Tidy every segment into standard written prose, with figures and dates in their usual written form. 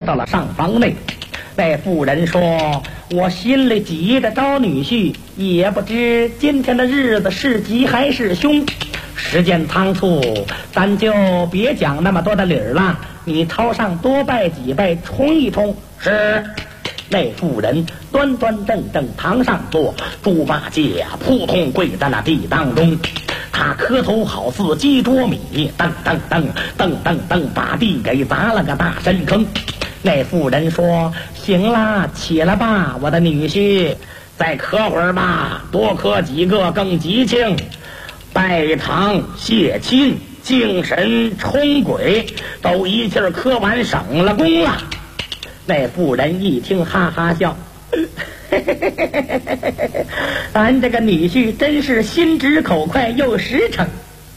到了上房内。那妇人说：“我心里急着招女婿，也不知今天的日子是吉还是凶。时间仓促，咱就别讲那么多的理儿了。你朝上多拜几拜，冲一冲。”是。那妇人端端正正堂上坐，猪八戒扑通跪在那地当中。他磕头好似鸡啄米，噔噔噔噔噔噔，把地给砸了个大深坑。那妇人说：“行啦，起来吧，我的女婿，再磕会儿吧，多磕几个更吉庆。拜堂谢亲，敬神冲鬼，都一气儿磕完，省了功了。”那妇人一听，哈哈笑：“咱这个女婿真是心直口快又实诚。”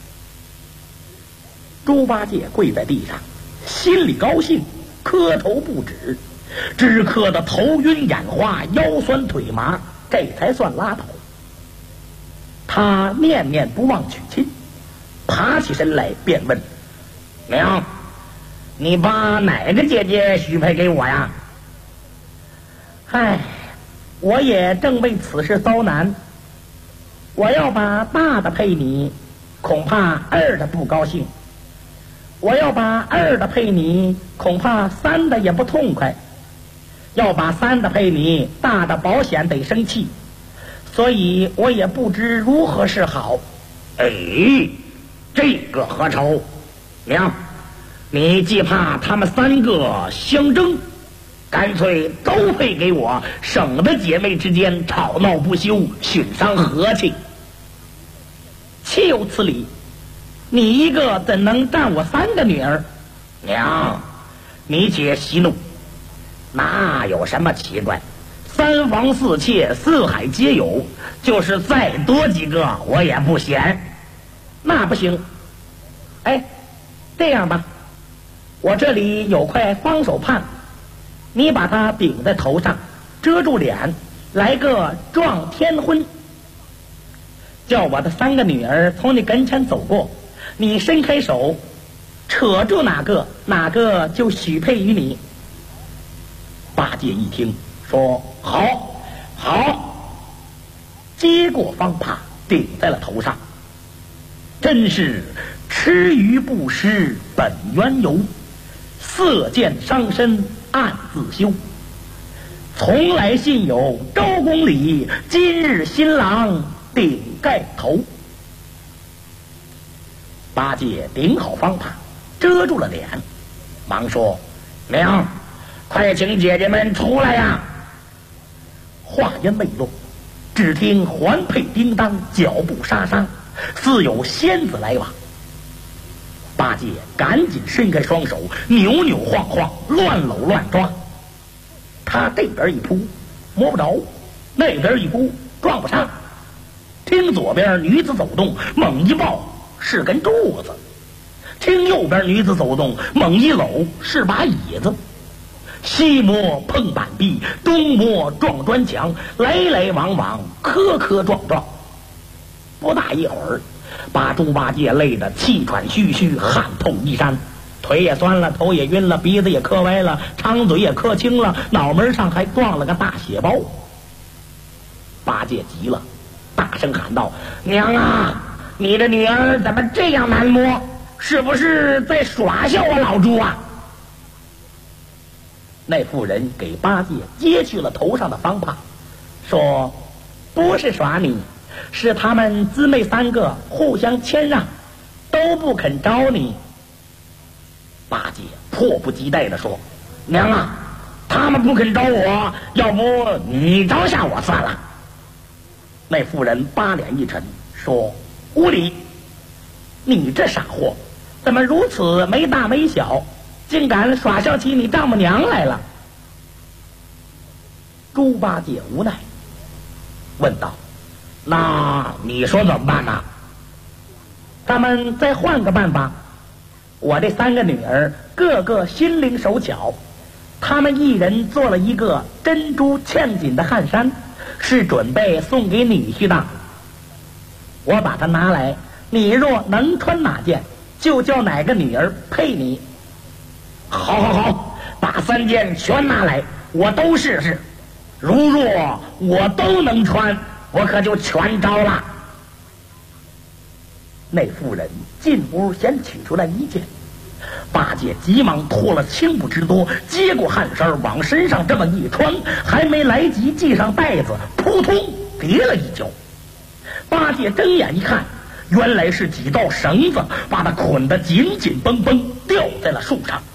猪八戒跪在地上，心里高兴，磕头不止，只磕得头晕眼花，腰酸腿麻，这才算拉倒。他念念不忘娶亲，爬起身来便问：“娘，你把哪个姐姐许配给我呀？”“唉，我也正为此事遭难。我要把大的配你，恐怕二的不高兴；我要把二的配你，恐怕三的也不痛快；要把三的配你，大的保险得生气。所以我也不知如何是好。”“哎，这个何愁？娘，你既怕他们三个相争，干脆都配给我，省得姐妹之间吵闹不休，损伤和气。”“岂有此理！你一个怎能占我三个女儿？”“娘，你且息怒，哪有什么奇怪？三房四妾，四海皆有，就是再多几个我也不嫌。”“那不行。哎，这样吧，我这里有块方手帕，你把它顶在头上，遮住脸，来个撞天婚。叫我的三个女儿从你跟前走过，你伸开手，扯住哪个就许配于你。”八戒一听说：“好，好。”接过方帕顶在了头上。真是吃鱼不食本缘由，色见伤身暗自羞。从来信有周公礼，今日新郎顶盖头。八戒顶好方帕，遮住了脸，忙说：“娘，快请姐姐们出来呀！”话音未落，只听环佩叮当，脚步沙沙，似有仙子来往。八戒赶紧伸开双手，扭扭晃晃，乱搂乱抓。他这边一扑摸不着，那边一扑撞不上。听左边女子走动，猛一抱是根柱子；听右边女子走动，猛一搂是把椅子。西摸碰板壁，东摸撞砖墙，来来往往，磕磕撞撞。不大一会儿，把猪八戒累得气喘吁吁，汗透衣衫，腿也酸了，头也晕了，鼻子也磕歪了，长嘴也磕青了，脑门上还撞了个大血包。八戒急了，大声喊道：“娘啊，你的女儿怎么这样难摸？是不是在耍笑我老猪啊？”那妇人给八戒揭去了头上的方帕，说：“不是耍你，是他们姊妹三个互相谦让，都不肯招你。”八戒迫不及待地说：“娘啊，他们不肯招我，要不你招下我算了。”那妇人八脸一沉，说：“无礼！你这傻货，怎么如此没大没小，竟敢耍笑起你丈母娘来了？”猪八戒无奈问道：“那你说怎么办呢？”“咱们再换个办法，我这三个女儿个个心灵手巧，她们一人做了一个珍珠嵌锦的汗衫，是准备送给女婿的。我把它拿来，你若能穿哪件，就叫哪个女儿配你。”“好好好，把把3件全拿来，我都试试。如若我都能穿，我可就全招了。那妇人进屋先取出来1件，八戒急忙脱了青布之多，接过汗衫往身上这么一穿，还没来及系上带子，扑通跌了一跤。八戒睁眼一看，原来是几道绳子把他捆得紧紧绷绷，吊在了树上。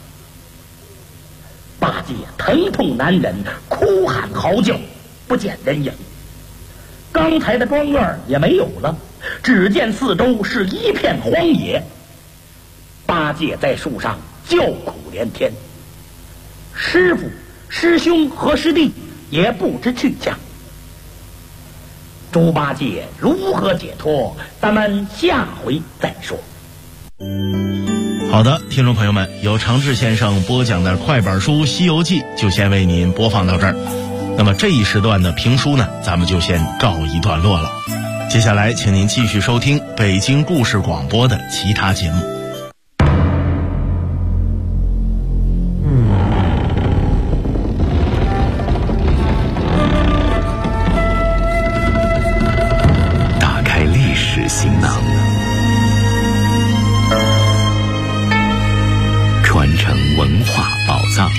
八戒疼痛难忍，哭喊嚎叫，不见人影。刚才的庄院也没有了，只见四周是一片荒野。八戒在树上叫苦连天，师傅、师兄和师弟也不知去向。猪八戒如何解脱，咱们下回再说。 好的，听众朋友们，由常志先生播讲的快板书《西游记》就先为您播放到这儿。那么这一时段的评书呢，咱们就先告一段落了。接下来请您继续收听北京故事广播的其他节目。 打开历史行囊，传承文化宝藏。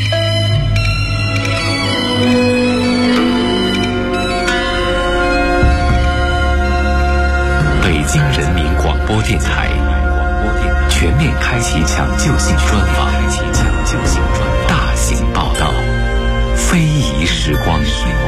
北京人民广播电台全面开启抢救性专访，大型报道，非遗时光。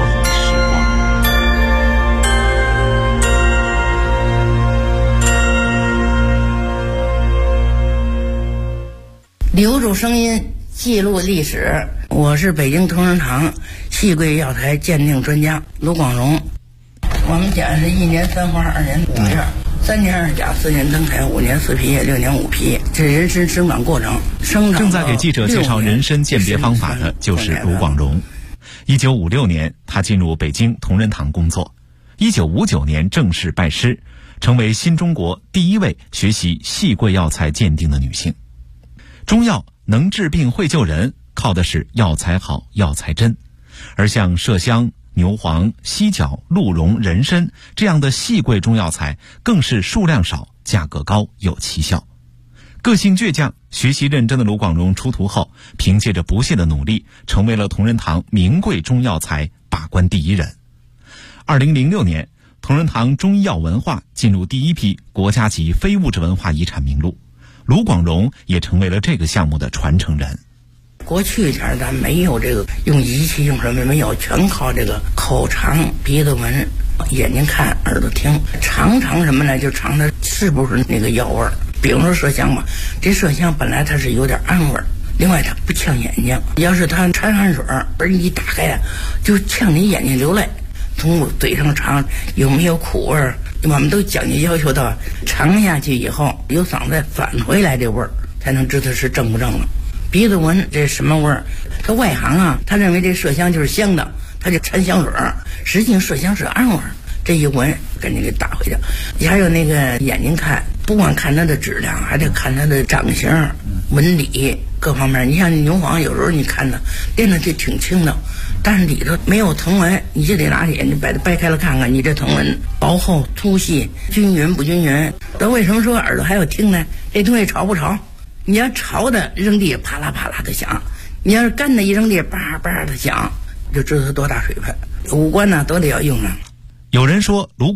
留住声音，记录历史。我是北京同仁堂戏柜药材鉴定专家卢广荣。我们讲是1年3花，2年5叶，3年2甲，4年灯台，5年4皮叶，6年5皮，这人参生长过程。 正在给记者介绍人参鉴别方法的就是卢广荣。1956年，他进入北京同仁堂工作。1959年正式拜师，成为新中国第一位学习戏柜药材鉴定的女性。中药能治病会救人，靠的是药材好、药材真。而像麝香、牛黄、犀角、鹿茸、人参这样的细贵中药材，更是数量少、价格高、有奇效。个性倔强、学习认真的卢广荣出徒后，凭借着不懈的努力，成为了同仁堂名贵中药材把关第一人。2006年，同仁堂中医药文化进入第一批国家级非物质文化遗产名录，卢广荣也成为了这个项目的传承人。 过去一点咱没有这个用仪器用什么没有，全靠这个口尝、鼻子闻、眼睛看、耳朵听，尝什么呢？就尝它是不是那个药味儿。比如说麝香吧，这麝香本来它是有点暗味儿，另外它不呛眼睛，要是它掺汗水而一打开就呛你眼睛流泪。从嘴上尝有没有苦味儿，我们都讲究要求到尝下去以后由嗓子返回来这味儿，才能知道是正不正了。鼻子闻这什么味儿？他外行啊，他认为这麝香就是香的，他就掺香水儿，实际上麝香是暗味儿。这一闻赶紧给打回去。还有那个眼睛看，不光看它的质量，还得看它的长形、纹理各方面。你像牛黄，有时候你看它练的就挺轻的，但是里头没有藤纹，你就得拿眼睛把它掰开了看看，你这藤纹薄厚、粗细、均匀不均匀。那为什么说耳朵还要听呢？这东西潮不潮？你要潮的扔地啪啦啪啦的响，你要是干的一扔地叭叭的响，就知道它多大水分。五官呢都得要用上。 有人说卢